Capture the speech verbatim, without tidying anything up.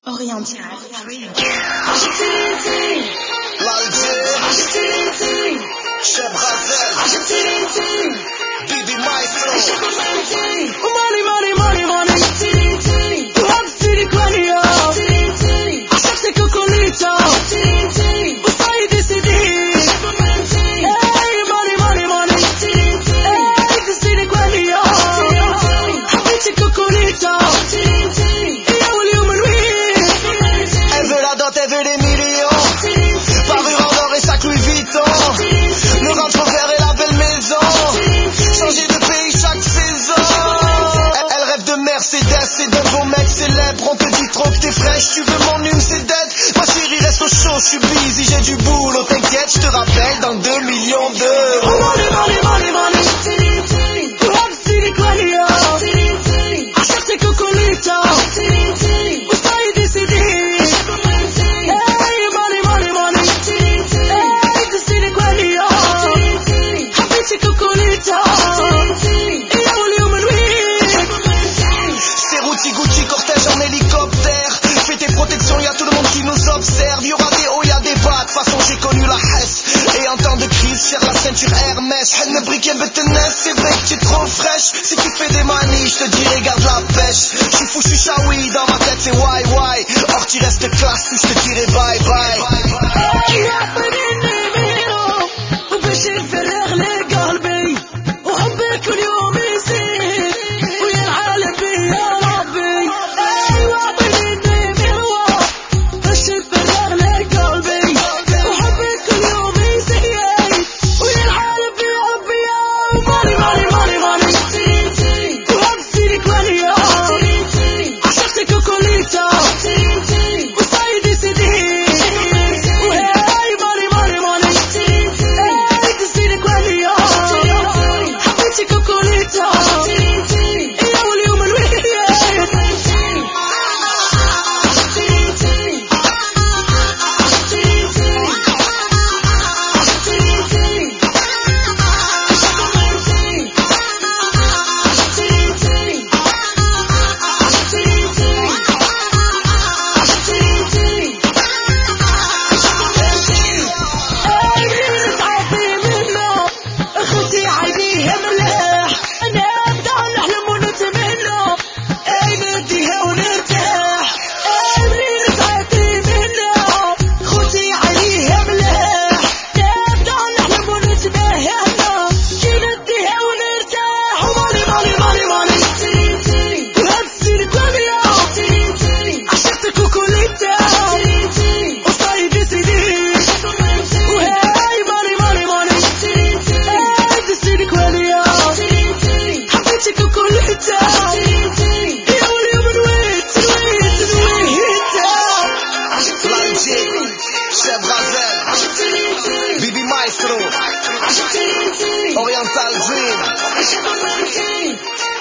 Oriental Dream. L'Alger, Chef Razel, Bibi Maestro. Money, money, money, money. Tu hapsi di quelli yo. Accepte cocolito. Ustai di C D. Hey, money, money, money. Hey, tu sei di quelli yo. Habiti cocolito. Io اليوم الويل. Elle veut la dot, elle veut des millions. Parure en or et sac Louis Vuitton. Le Range Rover et la belle maison. Changer de pays chaque saison. Elle, elle rêve de Mercedes et d'un beau mec célèbre. On te dit trop que t'es fraîche, tu veux mon hume, c'est dead. Ma chérie reste au chaud, je suis busy, j'ai du boulot. T'inquiète, je te rappelle dans deux millions d'euros. Money, money, money, money. Tu hapsi di quelli yo. Accepte cocolito. Ustai di C D. Hey, money, money, money. Hey, tu sei di quelli yo. Habiti cocolito. Io اليوم الويل. C'est Routi Gucci, cortège en hélicoptère. Fais tes protections, y'a tout le monde qui nous observe. Y'aura des hauts, y'a des bas, de façon j'ai connu la Hesse. Et en temps de crise, cher la ceinture Hermès. Henna briquet betenes, c'est vrai que tu es trop fraîche. Si tu fais des manies, je te dirai garde la pêche. J'suis fou, j'suis shawi, dans ma tête c'est why why. Or tu restes classe, ou je te dirai bye bye. وباش يفرغ لي قلبي وحبك اليوم يزيد ويا العالم يا ربي. ايوا اعطيني النميرة باش يفرغ لي قلبي وحبك اليوم يزيد ويا العالم يا ربي. ماني ماني ماني ماني وهبسي لك وليا عشقتك كوكوليتا وصايدي سيدي. وهاي ماني ماني ماني هاي تسيلك وليا حبيتك كوكوليتا يا واليوم الويل. اخوتي عينيها ملاح انا ابدا نحلم ونتمنى اي نديها ونرتاح. اي نتعاطي منها اخوتي عينيها ملاح انا ابدا نحلم ونتباهى كي نديها ونرتاح. وماني ماني ماني ماني وهبسي لك وليا عشقتك كوكوليتا وصايدي سيدي. وهاي ماني ماني ماني هاي تسيلك وليا حبيتك كوكوليتا يا واليوم الويت الويت الويت. L'Alger, Chef Razel, Bibi Maestro, Oriental Dream.